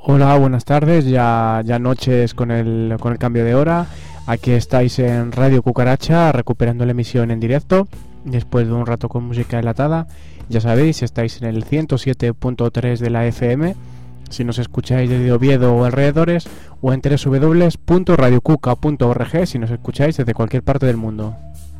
Hola, buenas tardes, ya noches con el cambio de hora. Aquí estáis en Radio Cucaracha recuperando la emisión en directo después de un rato con música enlatada. Ya sabéis, estáis en el 107.3 de la FM, si nos escucháis desde Oviedo o alrededores, o en www.radiocuca.org si nos escucháis desde cualquier parte del mundo.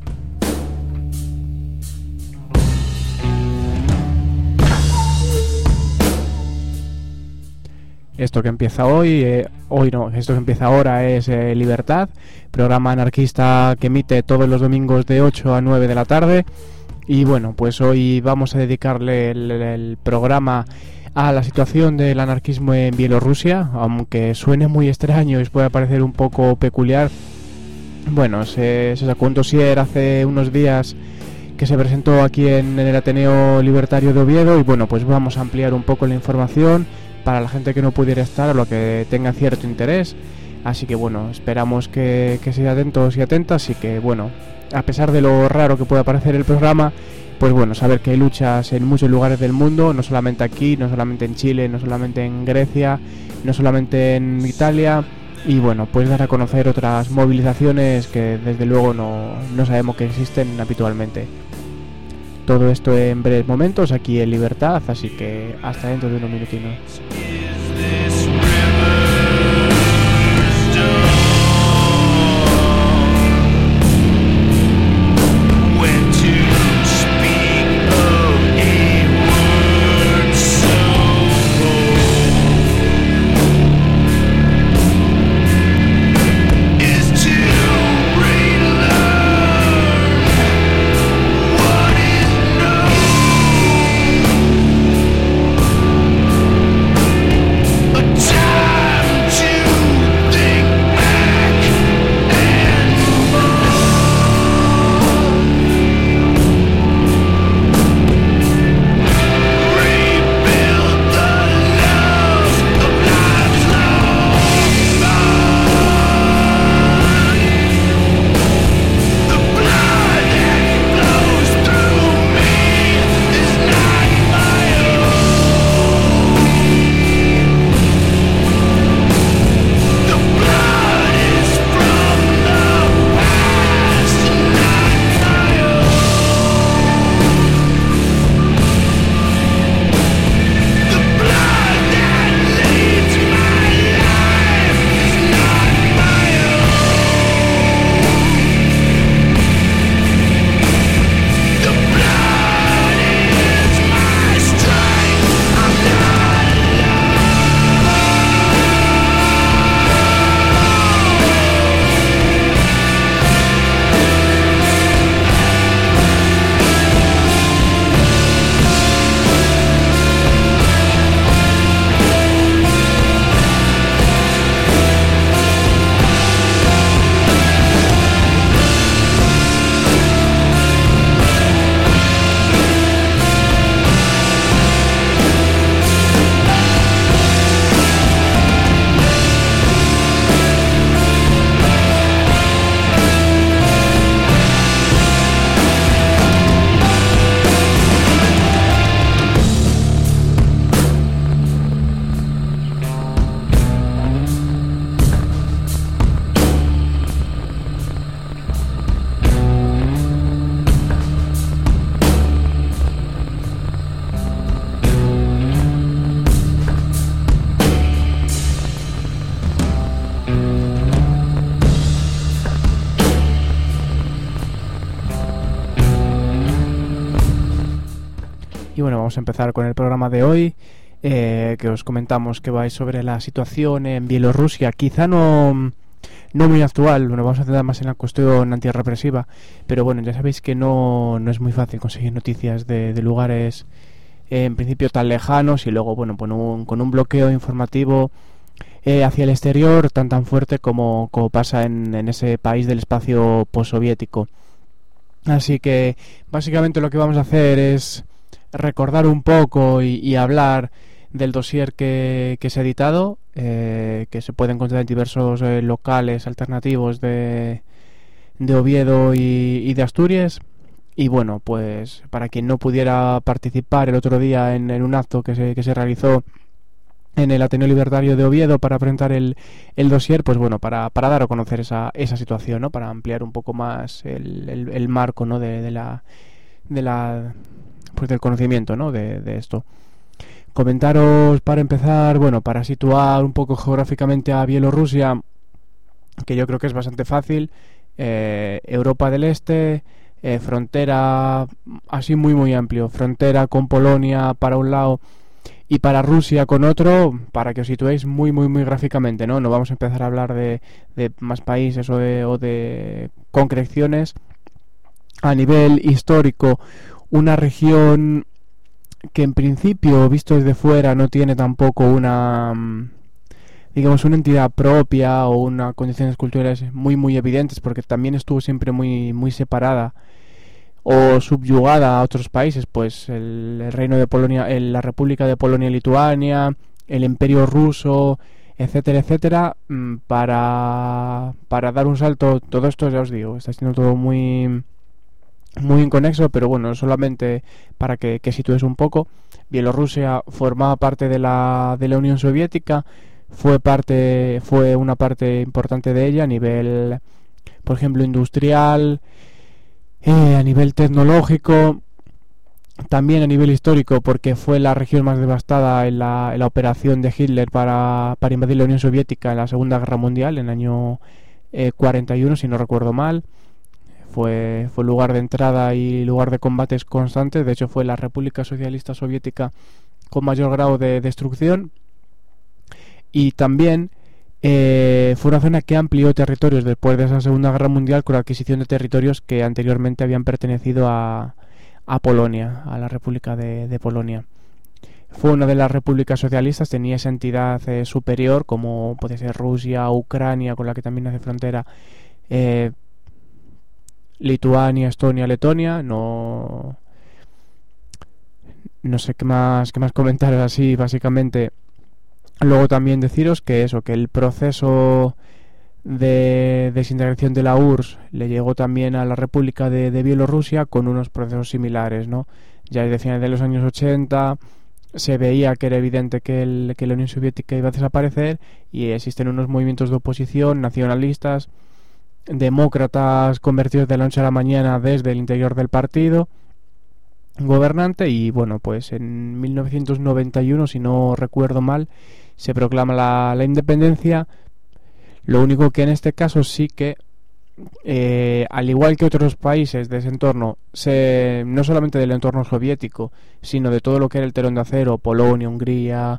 Esto que empieza esto que empieza ahora es Libertad, programa anarquista que emite todos los domingos de 8 a 9 de la tarde. Y bueno, pues hoy vamos a dedicarle el programa a la situación del anarquismo en Bielorrusia, aunque suene muy extraño y os pueda parecer un poco peculiar. Bueno, se sacó un dossier hace unos días que se presentó aquí en el Ateneo Libertario de Oviedo y bueno, pues vamos a ampliar un poco la información para la gente que no pudiera estar o lo que tenga cierto interés. Así que bueno, esperamos que seáis atentos y atentas y que bueno, a pesar de lo raro que pueda parecer el programa, pues bueno, saber que hay luchas en muchos lugares del mundo, no solamente aquí, no solamente en Chile, no solamente en Grecia, no solamente en Italia, y bueno, pues dar a conocer otras movilizaciones que desde luego no sabemos que existen habitualmente. Todo esto en breves momentos aquí en Libertad, así que hasta dentro de unos minutinos. Y bueno, vamos a empezar con el programa de hoy, que os comentamos que va sobre la situación en Bielorrusia, quizá no muy actual, nos vamos a centrar más en la cuestión antirrepresiva, pero bueno, ya sabéis que no es muy fácil conseguir noticias de lugares en principio tan lejanos y luego bueno, con un bloqueo informativo hacia el exterior tan fuerte como pasa en ese país del espacio postsoviético. Así que básicamente lo que vamos a hacer es recordar un poco y hablar del dossier que se ha editado, que se puede encontrar en diversos locales alternativos de Oviedo y de Asturias. Y bueno, pues para quien no pudiera participar el otro día en un acto que se realizó en el Ateneo Libertario de Oviedo para presentar el dossier, pues bueno, para dar a conocer esa situación, ¿no? Para ampliar un poco más el marco, ¿no? de la pues del conocimiento, ¿no? de esto. Comentaros para empezar, bueno, para situar un poco geográficamente a Bielorrusia, que yo creo que es bastante fácil. Europa del Este, frontera así muy amplio, frontera con Polonia para un lado y para Rusia con otro, para que os situéis muy gráficamente, ¿no? No vamos a empezar a hablar de más países o de concreciones. A nivel histórico, una región que en principio, visto desde fuera, no tiene tampoco una, digamos, una entidad propia o unas condiciones culturales muy evidentes, porque también estuvo siempre muy separada o subyugada a otros países, pues el Reino de Polonia, la República de Polonia y Lituania, el Imperio Ruso, etcétera, para dar un salto. Todo esto, ya os digo, está siendo todo muy inconexo, pero bueno, solamente para que situéis un poco. Bielorrusia formaba parte de la Unión Soviética, fue una parte importante de ella a nivel, por ejemplo, industrial, a nivel tecnológico, también a nivel histórico, porque fue la región más devastada en la operación de Hitler para invadir la Unión Soviética en la Segunda Guerra Mundial, en el año 41, si no recuerdo mal. Fue lugar de entrada y lugar de combates constantes. De hecho, fue la República Socialista Soviética con mayor grado de destrucción. Y también fue una zona que amplió territorios después de esa Segunda Guerra Mundial, con la adquisición de territorios que anteriormente habían pertenecido a Polonia, a la República de Polonia. Fue una de las repúblicas socialistas, tenía esa entidad superior, como puede ser Rusia, Ucrania, con la que también hace frontera, Lituania, Estonia, Letonia. No sé qué más comentar así, básicamente. Luego también deciros que el proceso de desintegración de la URSS le llegó también a la República de Bielorrusia con unos procesos similares, ¿no? Ya desde finales de los años 80 se veía que era evidente que la Unión Soviética iba a desaparecer, y existen unos movimientos de oposición nacionalistas, demócratas convertidos de la noche a la mañana desde el interior del partido gobernante. Y bueno, pues en 1991, si no recuerdo mal, se proclama la independencia. Lo único que en este caso sí que, al igual que otros países de ese entorno, no solamente del entorno soviético, sino de todo lo que era el telón de acero, Polonia, Hungría,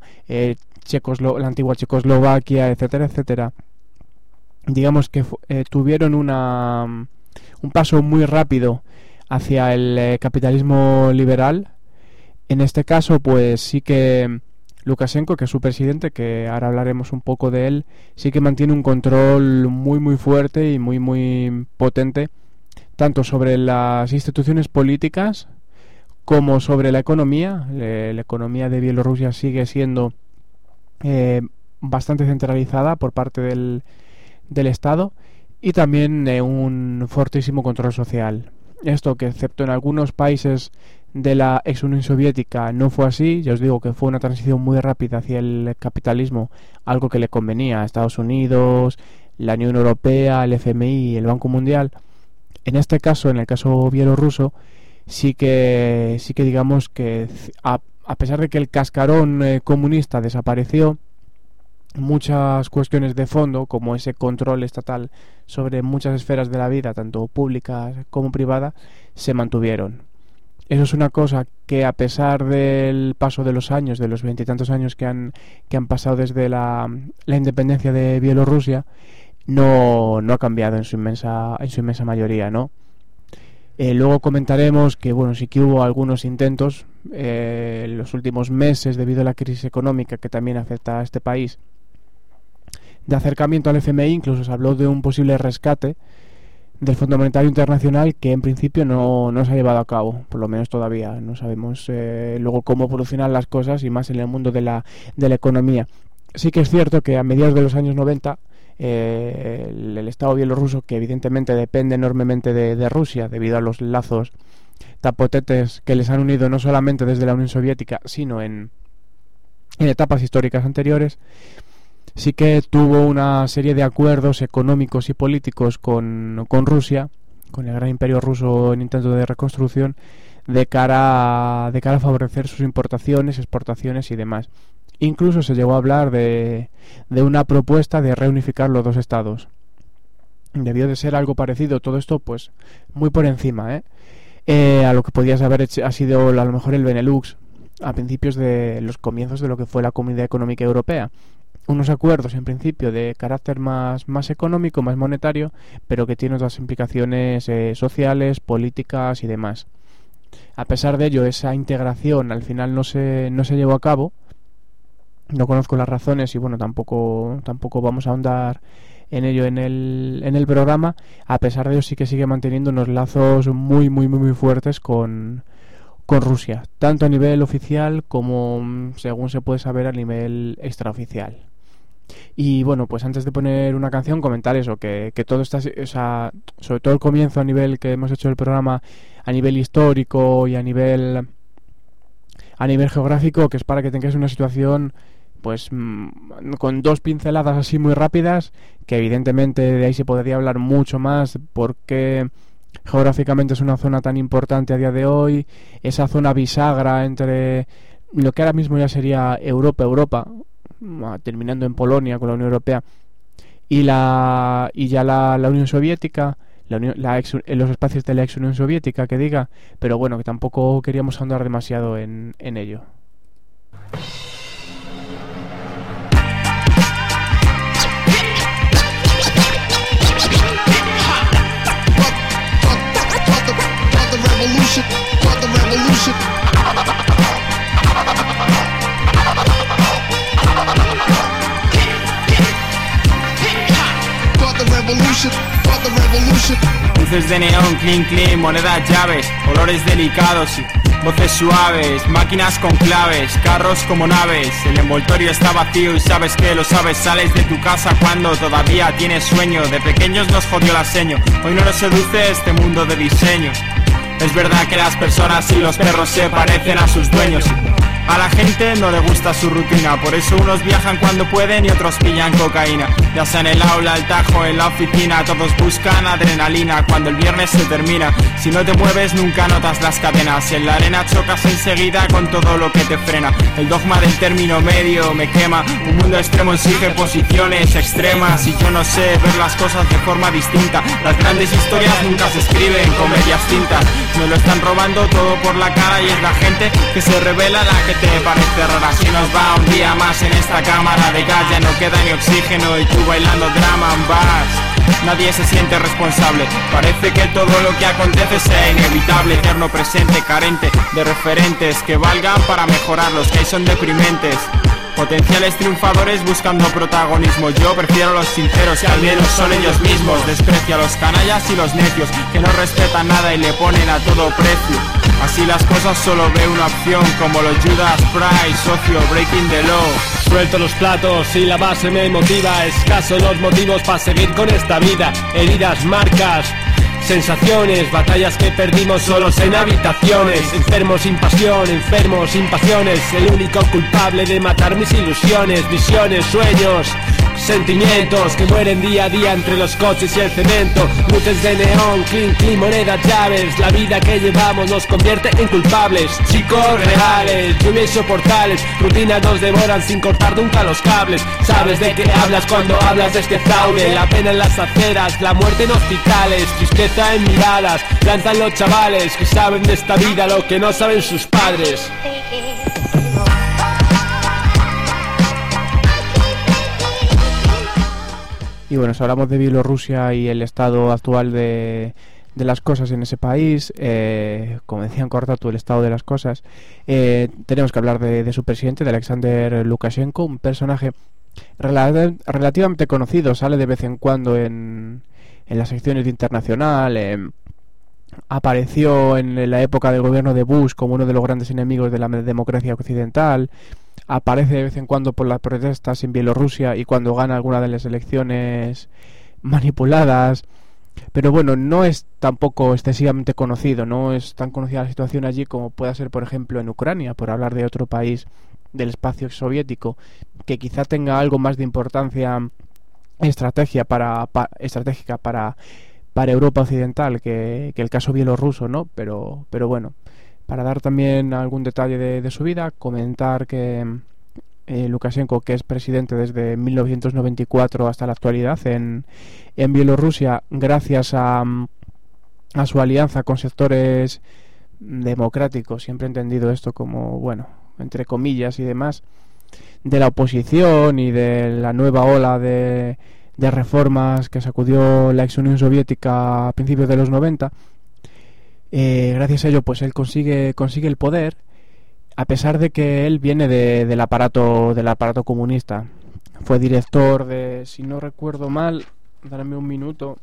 la antigua Checoslovaquia, etcétera, digamos que tuvieron un paso muy rápido hacia el capitalismo liberal. En este caso, pues sí que Lukashenko, que es su presidente, que ahora hablaremos un poco de él, sí que mantiene un control muy fuerte y muy potente, tanto sobre las instituciones políticas como sobre la economía. La economía de Bielorrusia sigue siendo bastante centralizada por parte del Estado, y también un fortísimo control social. Esto que, excepto en algunos países de la ex Unión Soviética, no fue así. Ya os digo que fue una transición muy rápida hacia el capitalismo, algo que le convenía a Estados Unidos, la Unión Europea, el FMI y el Banco Mundial. En este caso, en el caso bielorruso, sí que digamos que a pesar de que el cascarón comunista desapareció, muchas cuestiones de fondo, como ese control estatal sobre muchas esferas de la vida, tanto públicas como privadas, se mantuvieron. Eso es una cosa que, a pesar del paso de los años, de los 20 y tantos años que han pasado desde la independencia de Bielorrusia, no ha cambiado en su inmensa mayoría, ¿no? Luego comentaremos que, bueno, sí que hubo algunos intentos en los últimos meses, debido a la crisis económica que también afecta a este país, de acercamiento al FMI. Incluso se habló de un posible rescate del Fondo Monetario Internacional, que en principio no se ha llevado a cabo, por lo menos todavía. No sabemos luego cómo evolucionan las cosas, y más en el mundo de la economía. Sí que es cierto que a mediados de los años 90 el Estado bielorruso, que evidentemente depende enormemente de Rusia debido a los lazos tan potentes que les han unido no solamente desde la Unión Soviética, sino en en etapas históricas anteriores, sí que tuvo una serie de acuerdos económicos y políticos con Rusia, con el gran imperio ruso en intento de reconstrucción, de cara a favorecer sus importaciones, exportaciones y demás. Incluso se llegó a hablar de una propuesta de reunificar los dos estados. Debió de ser algo parecido, todo esto pues muy por encima, a lo que podías haber hecho, ha sido a lo mejor el Benelux a principios de los comienzos de lo que fue la Comunidad Económica Europea. Unos acuerdos en principio de carácter más económico, más monetario, pero que tienen otras implicaciones sociales, políticas y demás. A pesar de ello, esa integración al final no se llevó a cabo. No conozco las razones y bueno, tampoco vamos a ahondar en ello en el programa. A pesar de ello, sí que sigue manteniendo unos lazos muy fuertes con Rusia, tanto a nivel oficial como, según se puede saber, a nivel extraoficial. Y bueno, pues antes de poner una canción, comentar eso, que todo está, o sea, sobre todo el comienzo a nivel que hemos hecho el programa, a nivel histórico y a nivel geográfico, que es para que tengáis una situación pues con dos pinceladas así muy rápidas, que evidentemente de ahí se podría hablar mucho más, porque geográficamente es una zona tan importante a día de hoy, esa zona bisagra entre lo que ahora mismo ya sería Europa, terminando en Polonia con la Unión Europea, y la Unión Soviética, los espacios de la ex Unión Soviética, que diga, pero bueno, que tampoco queríamos ahondar demasiado en ello. Luces de neón, clean, monedas, llaves, olores delicados y voces suaves, máquinas con claves, carros como naves. El envoltorio está vacío y sabes que lo sabes. Sales de tu casa cuando todavía tienes sueño. De pequeños nos jodió la seño, hoy no nos seduce este mundo de diseño. Es verdad que las personas y los perros se parecen a sus dueños. A la gente no le gusta su rutina, por eso unos viajan cuando pueden y otros pillan cocaína. Ya sea en el aula, el tajo, en la oficina, todos buscan adrenalina cuando el viernes se termina. Si no te mueves nunca notas las cadenas, en la arena chocas enseguida con todo lo que te frena. El dogma del término medio me quema, un mundo extremo exige posiciones extremas y yo no sé ver las cosas de forma distinta. Las grandes historias nunca se escriben con medias tintas, me lo están robando todo por la cara y es la gente que se revela la que te parece rara. Si nos va un día más en esta cámara de gas, ya no queda ni oxígeno y tú bailando drama and bass. Nadie se siente responsable, parece que todo lo que acontece sea inevitable. Eterno presente, carente de referentes que valgan para mejorar, los que hay son deprimentes. Potenciales triunfadores buscando protagonismo. Yo prefiero a los sinceros, que al menos son ellos mismos. Desprecio a los canallas y los necios, que no respetan nada y le ponen a todo precio. Así las cosas solo veo una opción, como los Judas Priest, socio, breaking the law. Suelto los platos y la base me motiva. Escasos los motivos para seguir con esta vida. Heridas, marcas, sensaciones, batallas que perdimos solos en habitaciones. Enfermos sin pasión, enfermos sin pasiones. El único culpable de matar mis ilusiones, visiones, sueños, sentimientos que mueren día a día entre los coches y el cemento. Luces de neón, clean, monedas, llaves. La vida que llevamos nos convierte en culpables. Chicos reales, lluvias insoportables. Rutinas nos devoran sin cortar nunca los cables. Sabes de qué hablas cuando hablas de este fraude. La pena en las aceras, la muerte en hospitales. Tristeza en miradas, lanzan los chavales que saben de esta vida lo que no saben sus padres. Y bueno, si hablamos de Bielorrusia y el estado actual de las cosas en ese país, como decía en Cortatu, el estado de las cosas, tenemos que hablar de su presidente, de Alexander Lukashenko, un personaje relativamente conocido, sale de vez en cuando en las secciones de Internacional, apareció en la época del gobierno de Bush como uno de los grandes enemigos de la democracia occidental, aparece de vez en cuando por las protestas en Bielorrusia y cuando gana alguna de las elecciones manipuladas, pero bueno, no es tampoco excesivamente conocido, no es tan conocida la situación allí como pueda ser por ejemplo en Ucrania, por hablar de otro país del espacio soviético, que quizá tenga algo más de importancia estratégica para Europa Occidental que el caso bielorruso, ¿no? Pero bueno, para dar también algún detalle de su vida, comentar que Lukashenko, que es presidente desde 1994 hasta la actualidad en Bielorrusia, gracias a su alianza con sectores democráticos, siempre he entendido esto como, bueno, entre comillas y demás, de la oposición y de la nueva ola de reformas que sacudió la ex Unión Soviética a principios de los 90, gracias a ello pues él consigue el poder, a pesar de que él viene del aparato comunista. Fue director de, si no recuerdo mal, dame un minuto,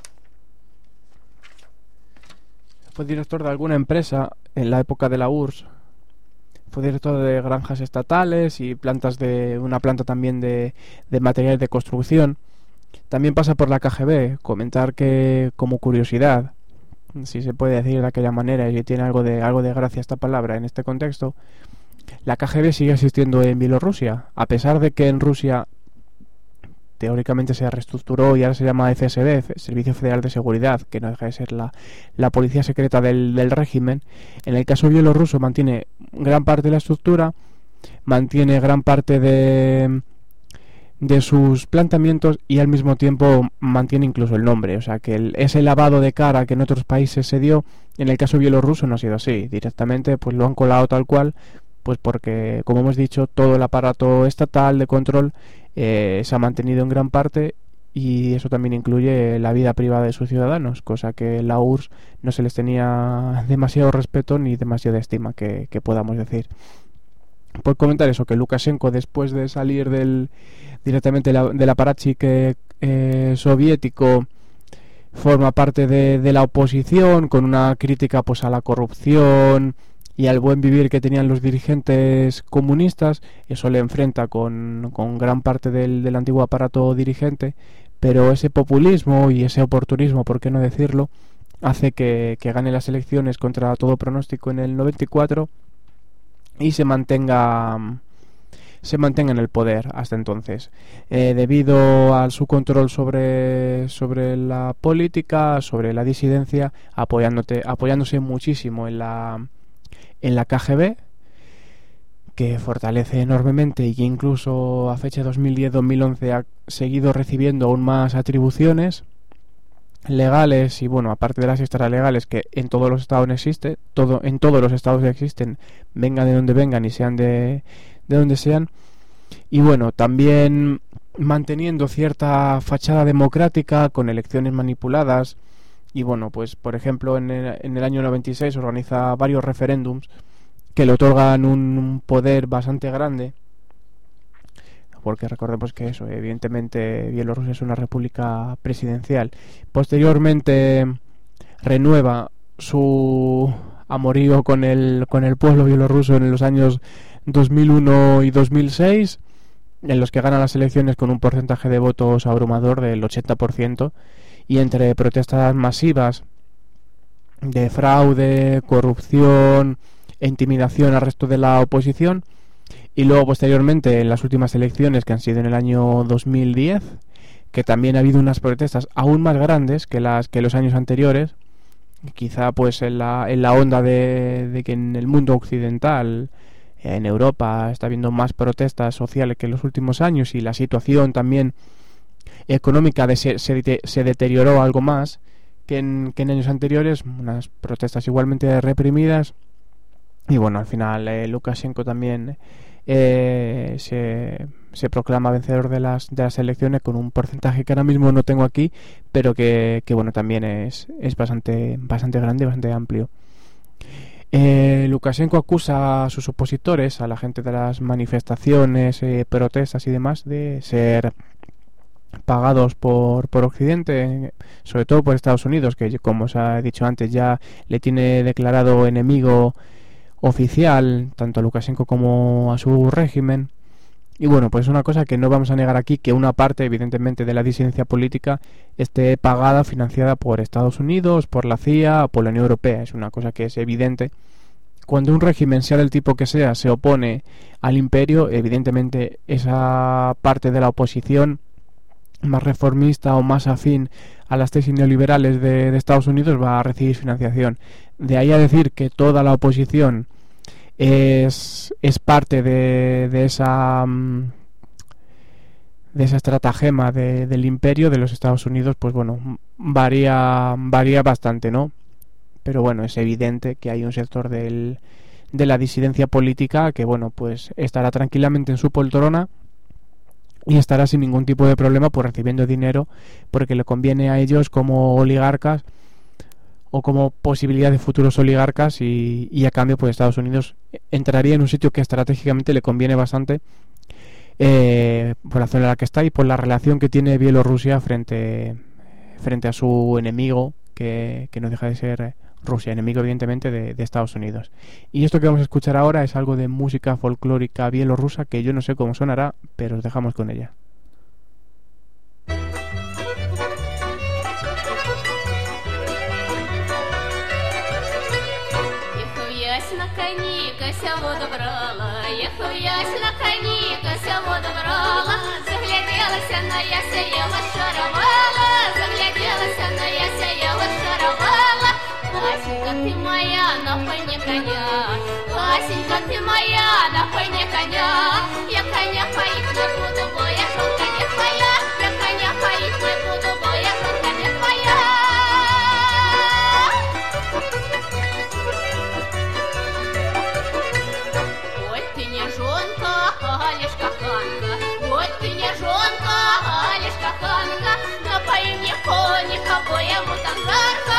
fue director de alguna empresa en la época de la URSS. Fue director de granjas estatales y una planta también de materiales de construcción. También pasa por la KGB. Comentar que, como curiosidad, si se puede decir de aquella manera, y tiene algo de gracia esta palabra en este contexto, la KGB sigue existiendo en Bielorrusia, a pesar de que en Rusia teóricamente se reestructuró y ahora se llama FSB, Servicio Federal de Seguridad, que no deja de ser la policía secreta del régimen. En el caso bielorruso mantiene gran parte de la estructura, mantiene gran parte de sus planteamientos y al mismo tiempo mantiene incluso el nombre. O sea que ese lavado de cara que en otros países se dio, en el caso bielorruso no ha sido así. Directamente pues lo han colado tal cual, pues porque, como hemos dicho, todo el aparato estatal de control se ha mantenido en gran parte, y eso también incluye la vida privada de sus ciudadanos, cosa que la URSS no se les tenía demasiado respeto ni demasiada estima, que podamos decir. Por comentar eso, que Lukashenko, después de salir directamente del aparachic soviético, forma parte de la oposición, con una crítica pues a la corrupción y al buen vivir que tenían los dirigentes comunistas. Eso le enfrenta con gran parte del antiguo aparato dirigente, pero ese populismo y ese oportunismo, por qué no decirlo, hace que gane las elecciones contra todo pronóstico en el 94 y se mantenga en el poder hasta entonces, debido a su control sobre la política, sobre la disidencia, apoyándose muchísimo en la KGB, que fortalece enormemente y que incluso a fecha 2010-2011 ha seguido recibiendo aún más atribuciones legales, y bueno, aparte de las extralegales que en todos los estados en todos los estados existen, vengan de donde vengan y sean de donde sean. Y bueno, también manteniendo cierta fachada democrática con elecciones manipuladas. Y bueno, pues por ejemplo en el año 96 organiza varios referéndums que le otorgan un poder bastante grande, porque recordemos que eso, evidentemente Bielorrusia es una república presidencial. Posteriormente renueva su amorío con el pueblo bielorruso en los años 2001 y 2006, en los que gana las elecciones con un porcentaje de votos abrumador del 80%, y entre protestas masivas de fraude, corrupción e intimidación al resto de la oposición, y luego posteriormente en las últimas elecciones, que han sido en el año 2010, que también ha habido unas protestas aún más grandes que los años anteriores, quizá pues en la onda de que en el mundo occidental, en Europa, está habiendo más protestas sociales que en los últimos años, y la situación también económica se deterioró algo más que en años anteriores, unas protestas igualmente reprimidas. Y bueno, al final Lukashenko también se proclama vencedor de las elecciones con un porcentaje que ahora mismo no tengo aquí, pero que bueno, también es bastante grande, bastante amplio. Lukashenko acusa a sus opositores, a la gente de las manifestaciones, protestas y demás, de ser pagados por Occidente, sobre todo por Estados Unidos, que, como os he dicho antes, ya le tiene declarado enemigo oficial tanto a Lukashenko como a su régimen. Y bueno, pues es una cosa que no vamos a negar aquí, que una parte evidentemente de la disidencia política esté pagada, financiada por Estados Unidos, por la CIA o por la Unión Europea. Es una cosa que es evidente, cuando un régimen, sea del tipo que sea, se opone al imperio, evidentemente esa parte de la oposición más reformista o más afín a las tesis neoliberales de Estados Unidos va a recibir financiación. De ahí a decir que toda la oposición es parte de esa estratagema del imperio de los Estados Unidos, pues bueno, varía bastante, ¿no? Pero bueno, es evidente que hay un sector de la disidencia política que, bueno, pues estará tranquilamente en su poltrona y estará sin ningún tipo de problema pues recibiendo dinero porque le conviene a ellos como oligarcas o como posibilidad de futuros oligarcas y a cambio pues Estados Unidos entraría en un sitio que estratégicamente le conviene bastante por la zona en la que está y por la relación que tiene Bielorrusia frente a su enemigo que no deja de ser Rusia, enemigo evidentemente de Estados Unidos. Y esto que vamos a escuchar ahora es algo de música folclórica bielorrusa que yo no sé cómo sonará, pero os dejamos con ella. Васенька, ты моя, напой коня. Васенька, ты моя, напой коня. Я коня поить не буду, бо я жонка не твоя. Я коня поить не буду, бо я жонка не твоя. Ой, ты не жонка, а лишь каханка. Ой, ты не жонка, а лишь каханка. Напои мне коника, бо я мутангарка.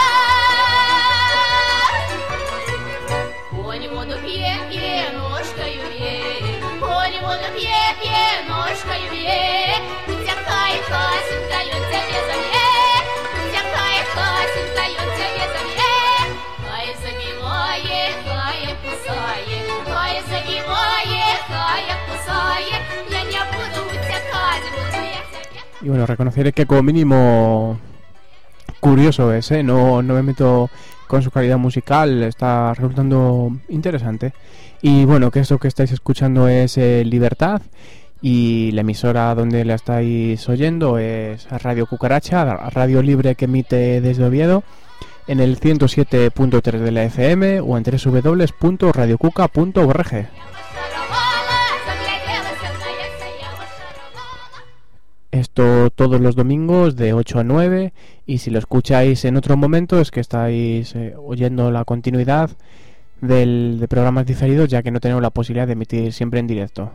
Y bueno, reconoceré que como mínimo curioso es, ¿eh? No me meto con su calidad musical, está resultando interesante. Y bueno, que esto que estáis escuchando es Libertad y la emisora donde la estáis oyendo es Radio Cucaracha, radio libre que emite desde Oviedo en el 107.3 de la FM o en www.radiocuca.org. Esto todos los domingos de 8 a 9 y si lo escucháis en otro momento es que estáis oyendo la continuidad de programas diferidos ya que no tenemos la posibilidad de emitir siempre en directo.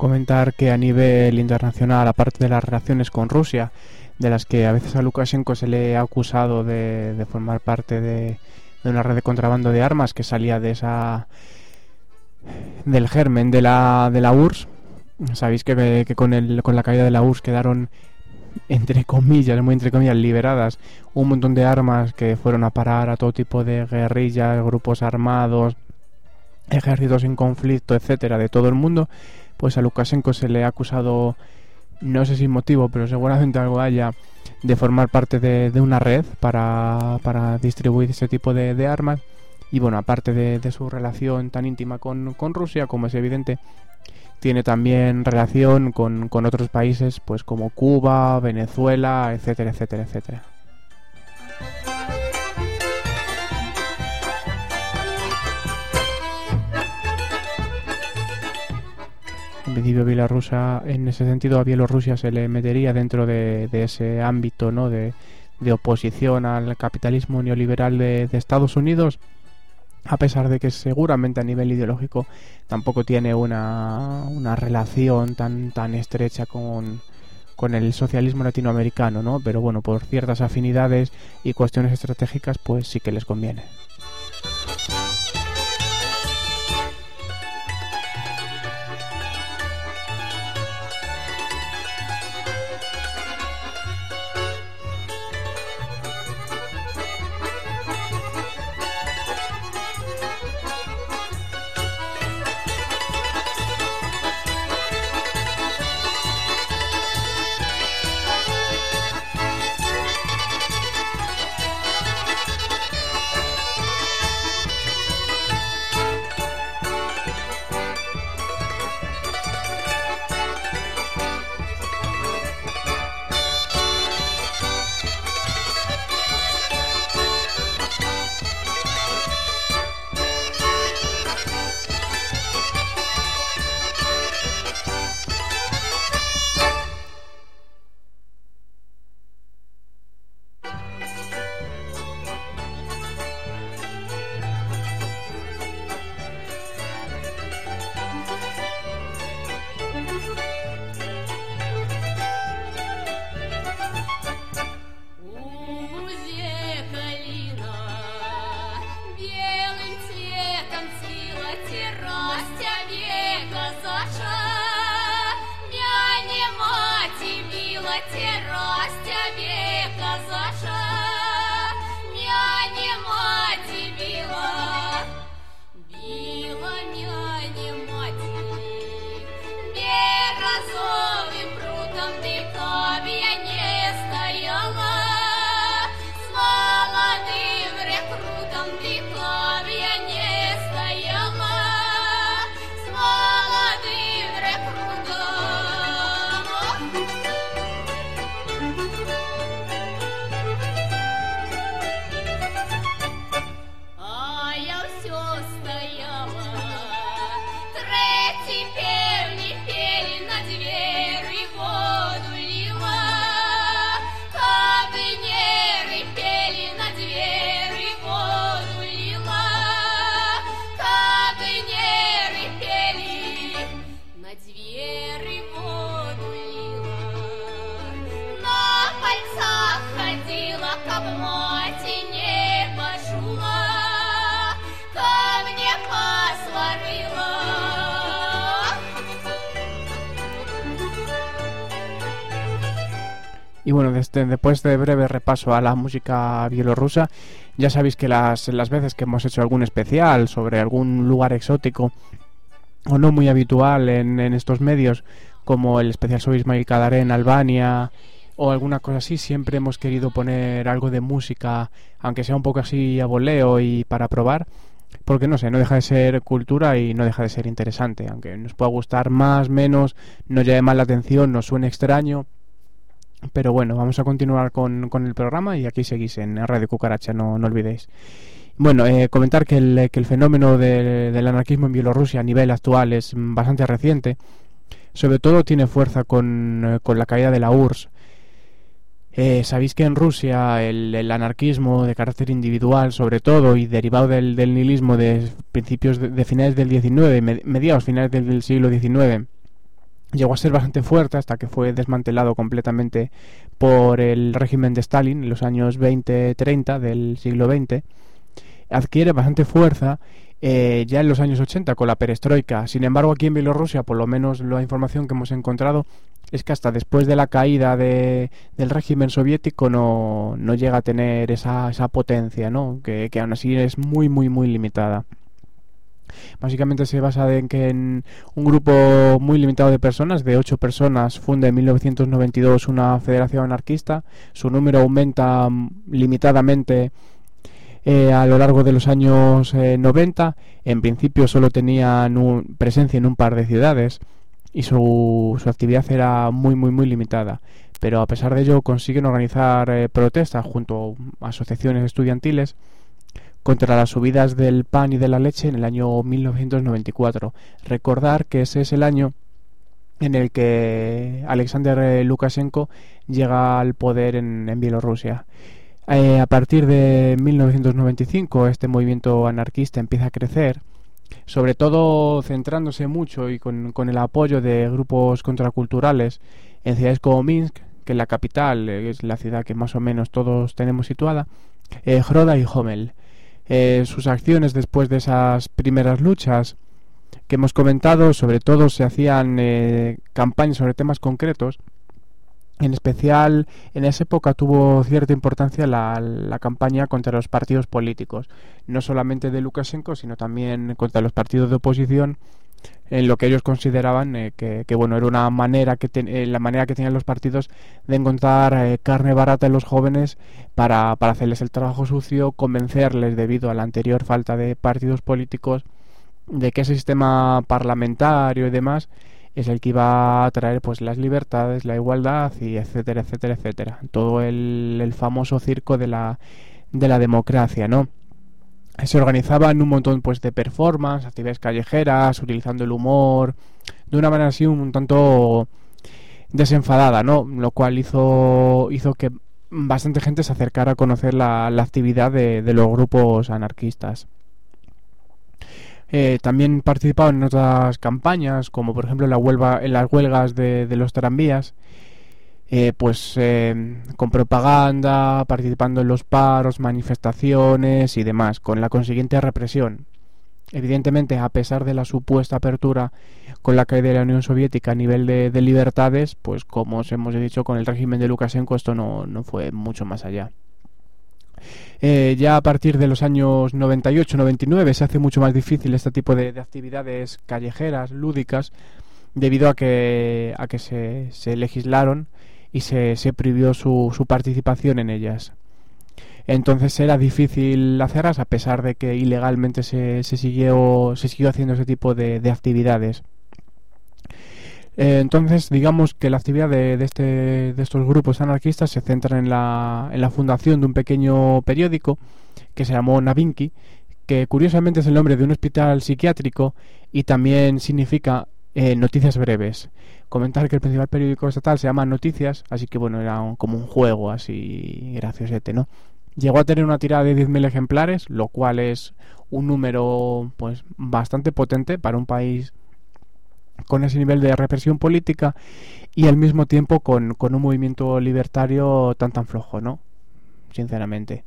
comentar que a nivel internacional, aparte de las relaciones con Rusia, de las que a veces a Lukashenko se le ha acusado de formar parte de una red de contrabando de armas que salía del germen de la URSS. Sabéis que con la caída de la URSS quedaron, entre comillas, liberadas un montón de armas que fueron a parar a todo tipo de guerrillas, grupos armados, ejércitos en conflicto, etcétera, de todo el mundo. Pues a Lukashenko se le ha acusado, no sé sin motivo, pero seguramente algo haya, de formar parte de una red para distribuir ese tipo de armas. Y bueno, aparte de su relación tan íntima con Rusia, como es evidente, tiene también relación con otros países, pues como Cuba, Venezuela, etcétera, etcétera, etcétera. En principio Bielorrusia, en ese sentido a Bielorrusia se le metería dentro de ese ámbito, ¿no?, de oposición al capitalismo neoliberal de Estados Unidos, a pesar de que seguramente a nivel ideológico tampoco tiene una relación tan estrecha con el socialismo latinoamericano, ¿no? Pero bueno, por ciertas afinidades y cuestiones estratégicas, pues sí que les conviene. Y bueno, después de breve repaso a la música bielorrusa, ya sabéis que las veces que hemos hecho algún especial sobre algún lugar exótico o no muy habitual en estos medios, como el especial sobre Ismail Kadare en Albania o alguna cosa así, siempre hemos querido poner algo de música, aunque sea un poco así a voleo y para probar, porque no sé, no deja de ser cultura y no deja de ser interesante, aunque nos pueda gustar más, menos, nos llame más la atención, nos suene extraño. Pero bueno, vamos a continuar con el programa y aquí seguís en Radio Cucaracha, no olvidéis. Bueno, comentar que el fenómeno del anarquismo en Bielorrusia a nivel actual es bastante reciente. Sobre todo tiene fuerza con la caída de la URSS. Sabéis que en Rusia el anarquismo de carácter individual, sobre todo, y derivado del nihilismo de principios de finales del XIX, mediados finales del siglo XIX, Llegó a ser bastante fuerte hasta que fue desmantelado completamente por el régimen de Stalin en los años 20-30 del siglo XX. Adquiere bastante fuerza ya en los años 80 con la perestroika. Sin embargo, aquí en Bielorrusia, por lo menos la información que hemos encontrado, es que hasta después de la caída del régimen soviético no llega a tener esa potencia, ¿no? Que aún así es muy limitada. Básicamente se basa en que un grupo muy limitado de personas, de 8 personas, funda en 1992 una federación anarquista. Su número aumenta limitadamente a lo largo de los años 90. En principio solo tenían presencia en un par de ciudades y su actividad era muy limitada. Pero a pesar de ello consiguen organizar protestas junto a asociaciones estudiantiles contra las subidas del pan y de la leche en el año 1994. Recordar que ese es el año en el que Alexander Lukashenko llega al poder en Bielorrusia. A partir de 1995 este movimiento anarquista empieza a crecer, sobre todo centrándose mucho y con el apoyo de grupos contraculturales en ciudades como Minsk, que es la capital, es la ciudad que más o menos todos tenemos situada, Hroda y Homel. Sus acciones después de esas primeras luchas que hemos comentado, sobre todo se hacían campañas sobre temas concretos. En especial en esa época tuvo cierta importancia la campaña contra los partidos políticos, no solamente de Lukashenko, sino también contra los partidos de oposición, en lo que ellos consideraban que bueno, era una manera la manera que tenían los partidos de encontrar carne barata en los jóvenes para hacerles el trabajo sucio, convencerles, debido a la anterior falta de partidos políticos, de que ese sistema parlamentario y demás es el que iba a traer pues las libertades, la igualdad y etcétera. Todo el famoso circo de la democracia, ¿no? Se organizaban un montón pues de performance, actividades callejeras, utilizando el humor de una manera así un tanto desenfadada, ¿no? Lo cual hizo que bastante gente se acercara a conocer la actividad de los grupos anarquistas. También participaban en otras campañas, como por ejemplo en las huelgas de los tranvías, con propaganda, participando en los paros, manifestaciones y demás, con la consiguiente represión. Evidentemente, a pesar de la supuesta apertura con la caída de la Unión Soviética a nivel de libertades, pues como os hemos dicho, con el régimen de Lukashenko esto no fue mucho más allá. Ya a partir de los años 98-99 se hace mucho más difícil este tipo de actividades callejeras, lúdicas, debido a que se legislaron y se prohibió su participación en ellas. Entonces era difícil hacerlas, a pesar de que ilegalmente se siguió haciendo ese tipo de actividades. Entonces, digamos que la actividad de estos grupos anarquistas se centra en la fundación de un pequeño periódico que se llamó Novinky, que curiosamente es el nombre de un hospital psiquiátrico y también significa noticias breves. Comentar que el principal periódico estatal se llama Noticias, así que bueno, era como un juego así graciosete, ¿no? Llegó a tener una tirada de 10.000 ejemplares, lo cual es un número pues bastante potente para un país con ese nivel de represión política y al mismo tiempo con un movimiento libertario tan flojo, ¿no? Sinceramente.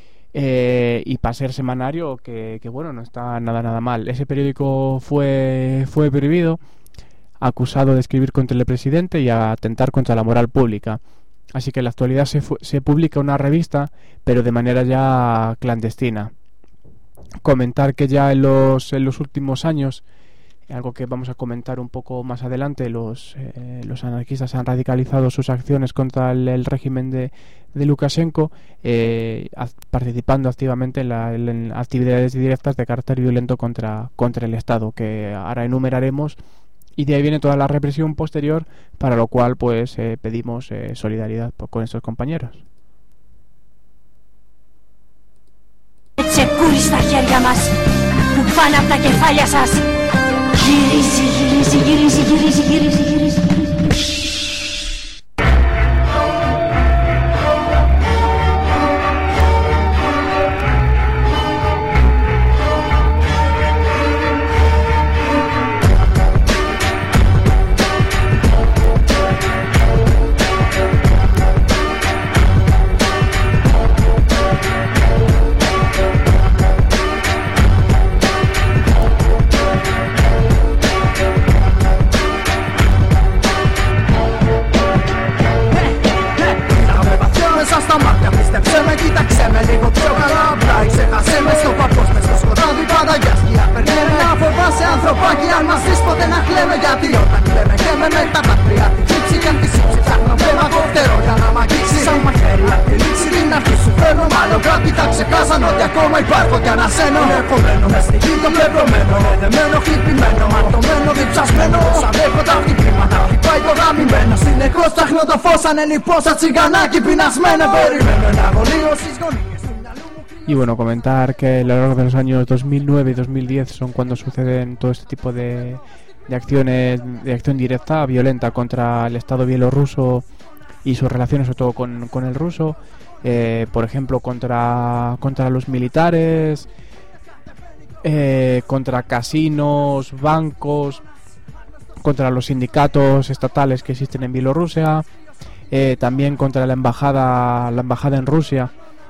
Y para ser semanario, que bueno, no está nada mal. Ese periódico fue prohibido, acusado de escribir contra el presidente y atentar contra la moral pública. Así que en la actualidad se publica una revista, pero de manera ya clandestina. Comentar que ya en los últimos años, algo que vamos a comentar un poco más adelante, los anarquistas han radicalizado sus acciones contra el régimen de Lukashenko, participando activamente en actividades directas de carácter violento contra el Estado, que ahora enumeraremos, y de ahí viene toda la represión posterior, para lo cual pues pedimos solidaridad con estos compañeros. ανθρωπάκι αν μας δεις ποτέ να κλαίμε. Γιατί όταν κλαίμε και με τα δάκρυα την τύψη κι αν τη σύψη ψάχνω πέμα κοφτερό για να μ' αγγίξει. Σαν μαχαίρι να τη λήξει την αρχή σου φέρνω. Μάλλον κάτι τα ξεχάσαν ότι ακόμα υπάρχω κι ανασένω. Είναι κομμένο μες στη γη το πλευρωμένο, εδεμένο, χτυπημένο, ματωμένο, διψασμένο. Όσα δέχω τα χτυπήματα, χτυπάει το γαμημένο. Συνεχώς ψάχνω το φως σαν ελιπώ, σαν τσιγκανάκι πεινασμένο. Περιμένω ένα αγωνίο στις γωνίες. Y bueno, comentar que a lo largo de los años 2009 y 2010 son cuando suceden todo este tipo de acciones, de acción directa, violenta contra el Estado bielorruso y sus relaciones sobre todo con el ruso, por ejemplo contra los militares, contra casinos, bancos, contra los sindicatos estatales que existen en Bielorrusia, también contra la embajada en Rusia.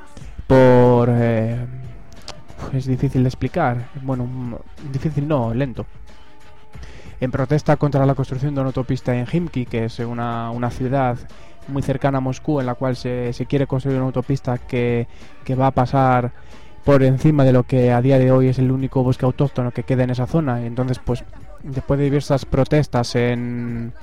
Es difícil de explicar, bueno, difícil no, lento. En protesta contra la construcción de una autopista en Khimki, que es una ciudad muy cercana a Moscú, en la cual se quiere construir una autopista que va a pasar por encima de lo que a día de hoy es el único bosque autóctono que queda en esa zona. Entonces, pues, después de diversas protestas en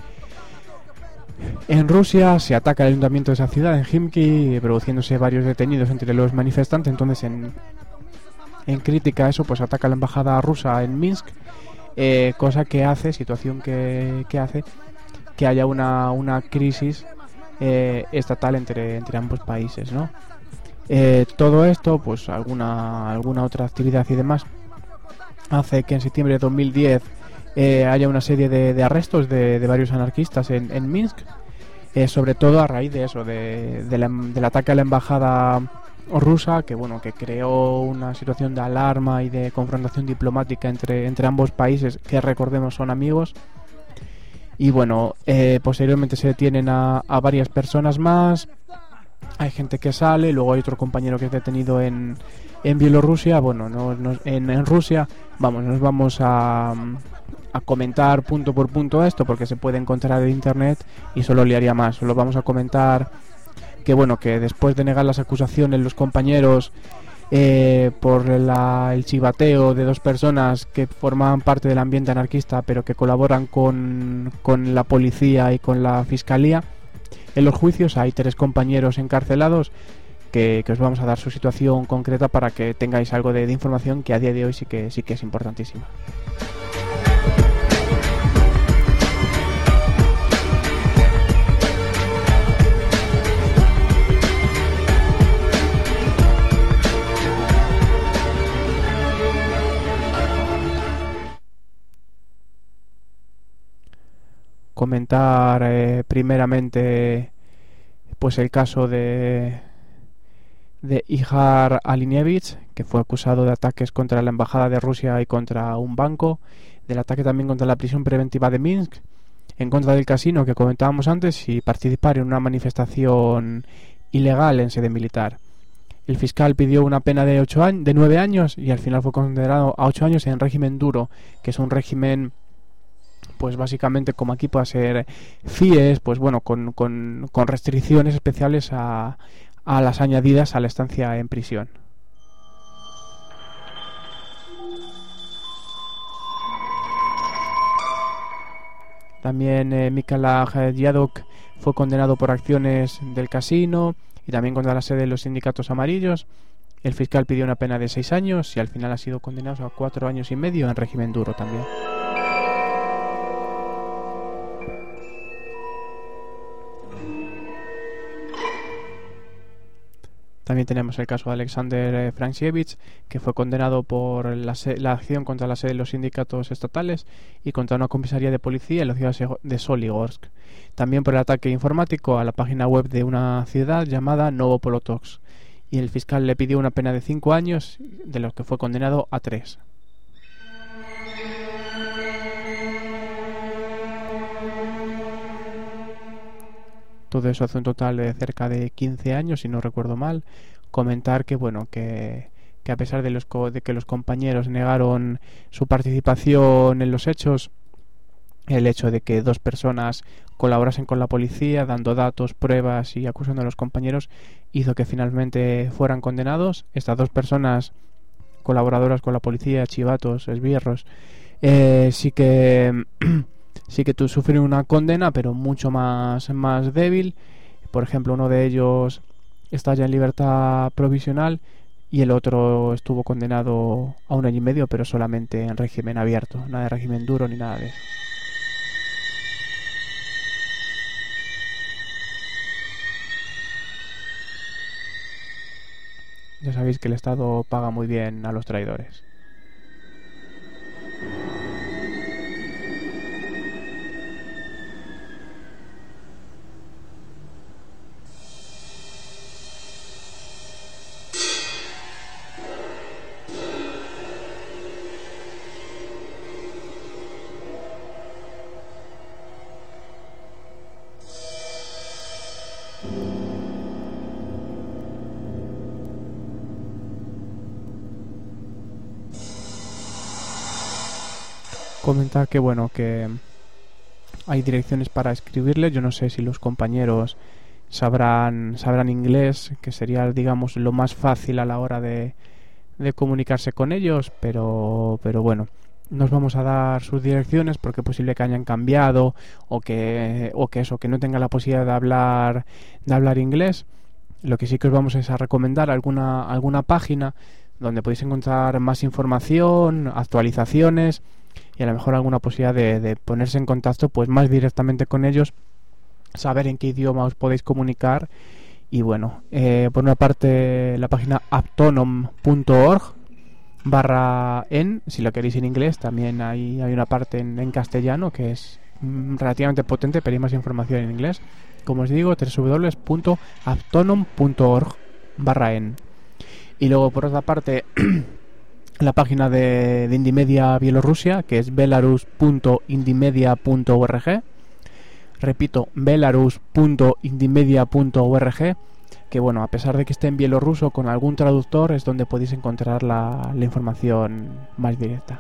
Rusia, se ataca el ayuntamiento de esa ciudad, en Khimki, produciéndose varios detenidos entre los manifestantes. Entonces, en crítica a eso, pues ataca la embajada rusa en Minsk, situación que hace que haya una crisis estatal entre ambos países, ¿no? Todo esto, pues alguna otra actividad y demás, hace que en septiembre de 2010 haya una serie de arrestos de varios anarquistas en Minsk, sobre todo a raíz de eso, del ataque a la embajada rusa, que bueno, que creó una situación de alarma y de confrontación diplomática entre ambos países, que recordemos son amigos. Y bueno, posteriormente se detienen a varias personas más, hay gente que sale, luego hay otro compañero que es detenido en Bielorrusia. Bueno, en Rusia, nos vamos a comentar punto por punto esto, porque se puede encontrar en internet y solo liaría más. Solo vamos a comentar que bueno, que después de negar las acusaciones los compañeros por el chivateo de dos personas que formaban parte del ambiente anarquista pero que colaboran con la policía y con la fiscalía, en los juicios hay 3 compañeros encarcelados que os vamos a dar su situación concreta para que tengáis algo de información que a día de hoy sí que es importantísima. Comentar primeramente pues el caso de Ihar Alinievich, que fue acusado de ataques contra la embajada de Rusia y contra un banco, del ataque también contra la prisión preventiva de Minsk, en contra del casino que comentábamos antes y participar en una manifestación ilegal en sede militar. El fiscal pidió una pena de 9 años y al final fue condenado a 8 años en régimen duro, que es un régimen pues básicamente como aquí puede ser FIES, pues bueno, con restricciones especiales a las añadidas a la estancia en prisión. También Mikhail Yadok fue condenado por acciones del casino y también contra la sede de los sindicatos amarillos. El fiscal pidió una pena de 6 años y al final ha sido condenado a 4 años y medio en régimen duro también. También tenemos el caso de Alexander Frankiewicz, que fue condenado por la acción contra la sede de los sindicatos estatales y contra una comisaría de policía en la ciudad de Soligorsk. También por el ataque informático a la página web de una ciudad llamada Novopolotovsk. Y el fiscal le pidió una pena de 5 años, de los que fue condenado a 3. Todo eso hace un total de cerca de 15 años, si no recuerdo mal. Comentar que bueno, que a pesar de que los compañeros negaron su participación en los hechos, el hecho de que 2 personas colaborasen con la policía, dando datos, pruebas y acusando a los compañeros, hizo que finalmente fueran condenados. Estas 2 personas colaboradoras con la policía, chivatos, esbirros, sí que sí que sufrieron una condena, pero mucho más débil. Por ejemplo, uno de ellos está ya en libertad provisional y el otro estuvo condenado a 1 año y medio, pero solamente en régimen abierto, nada de régimen duro ni nada de eso. Ya sabéis que el Estado paga muy bien a los traidores. Comentar que bueno, que hay direcciones para escribirle. Yo no sé si los compañeros sabrán inglés, que sería, digamos, lo más fácil a la hora de comunicarse con ellos, pero bueno, nos vamos a dar sus direcciones porque es posible que hayan cambiado o que no tenga la posibilidad de hablar inglés. Lo que sí que os vamos es a recomendar alguna página donde podéis encontrar más información, actualizaciones y a lo mejor alguna posibilidad de ponerse en contacto pues más directamente con ellos, saber en qué idioma os podéis comunicar. Y bueno, por una parte la página aptonom.org/en, si lo queréis en inglés, también hay una parte en castellano que es relativamente potente, pero hay más información en inglés. Como os digo, www.aptonom.org/en. Y luego por otra parte la página de Indymedia Bielorrusia, que es belarus.indymedia.org. Repito, belarus.indymedia.org, que bueno, a pesar de que esté en bielorruso, con algún traductor es donde podéis encontrar la información más directa.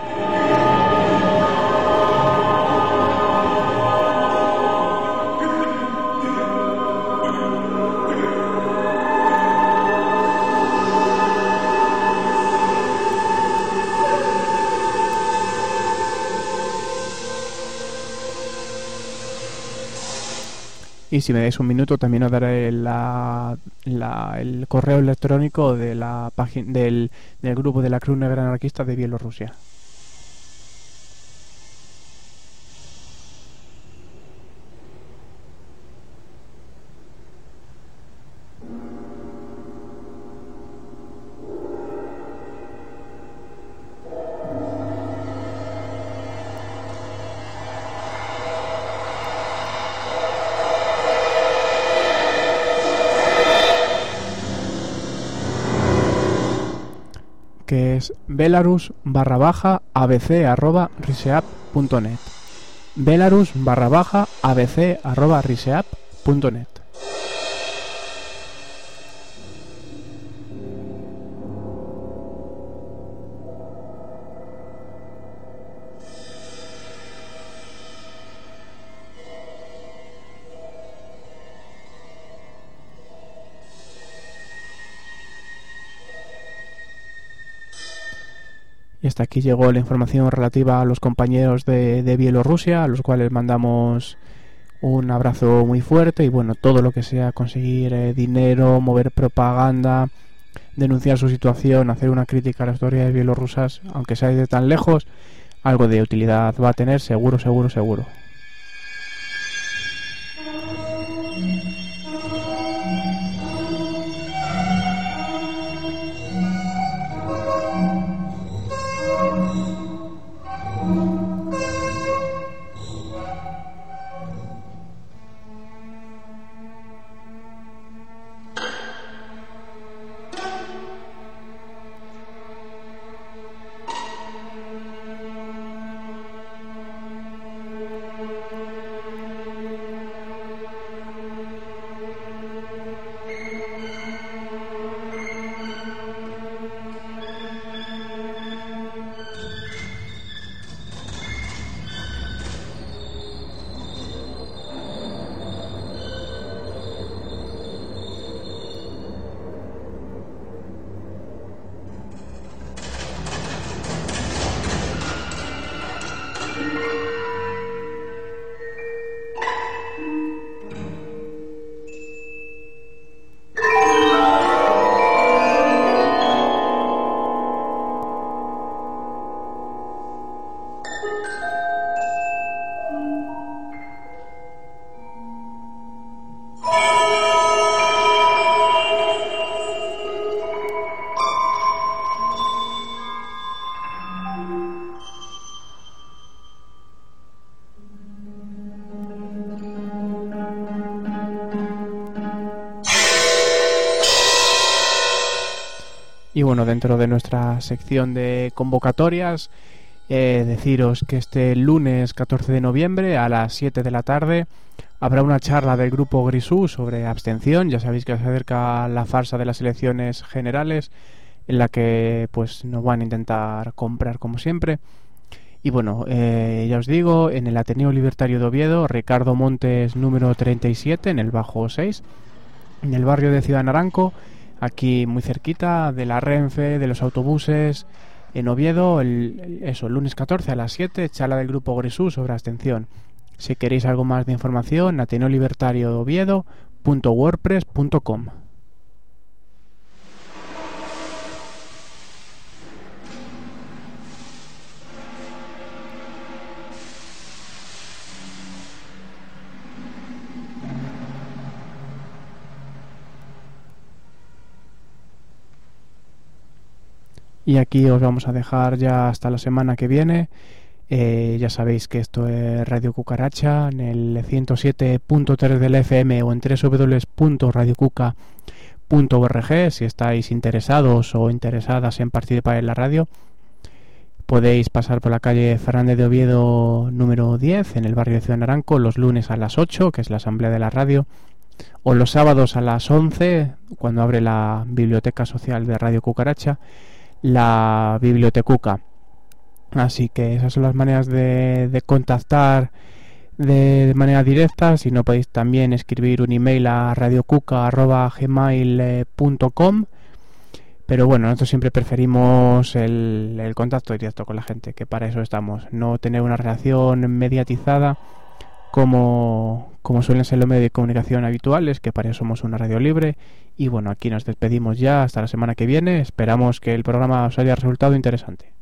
Y si me dais un minuto también os daré el correo electrónico de la página del grupo de la Cruz Negra Anarquista de Bielorrusia. Que es belarus_abc@riseap.net. belarus_abc@riseap.net. Y hasta aquí llegó la información relativa a los compañeros de Bielorrusia, a los cuales mandamos un abrazo muy fuerte. Y bueno, todo lo que sea conseguir dinero, mover propaganda, denunciar su situación, hacer una crítica a las autoridades bielorrusas, aunque sea de tan lejos, algo de utilidad va a tener, seguro, seguro, seguro. Y bueno, dentro de nuestra sección de convocatorias, deciros que este lunes 14 de noviembre a las 7 de la tarde habrá una charla del grupo Grisú sobre abstención. Ya sabéis que se acerca la farsa de las elecciones generales, en la que pues nos van a intentar comprar como siempre. Y bueno, ya os digo, en el Ateneo Libertario de Oviedo, Ricardo Montes número 37, en el Bajo 6, en el barrio de Ciudad Naranco, aquí muy cerquita de la Renfe, de los autobuses, en Oviedo, el lunes 14 a las 7, charla del grupo Grisú sobre abstención. Si queréis algo más de información, ateneolibertariodeoviedo.wordpress.com. Y aquí os vamos a dejar ya hasta la semana que viene. Ya sabéis que esto es Radio Cucaracha en el 107.3 del FM o en www.radiocuca.org. Si estáis interesados o interesadas en participar en la radio, podéis pasar por la calle Fernández de Oviedo número 10 en el barrio de Ciudad Naranco los lunes a las 8, que es la asamblea de la radio, o los sábados a las 11, cuando abre la biblioteca social de Radio Cucaracha, la Bibliotecuca. Así que esas son las maneras de contactar de manera directa. Si no, podéis también escribir un email a radiocuca@gmail.com. Pero bueno, nosotros siempre preferimos el contacto directo con la gente, que para eso estamos, no tener una relación mediatizada como suelen ser los medios de comunicación habituales, que para eso somos una radio libre. Y bueno, aquí nos despedimos ya hasta la semana que viene. Esperamos que el programa os haya resultado interesante.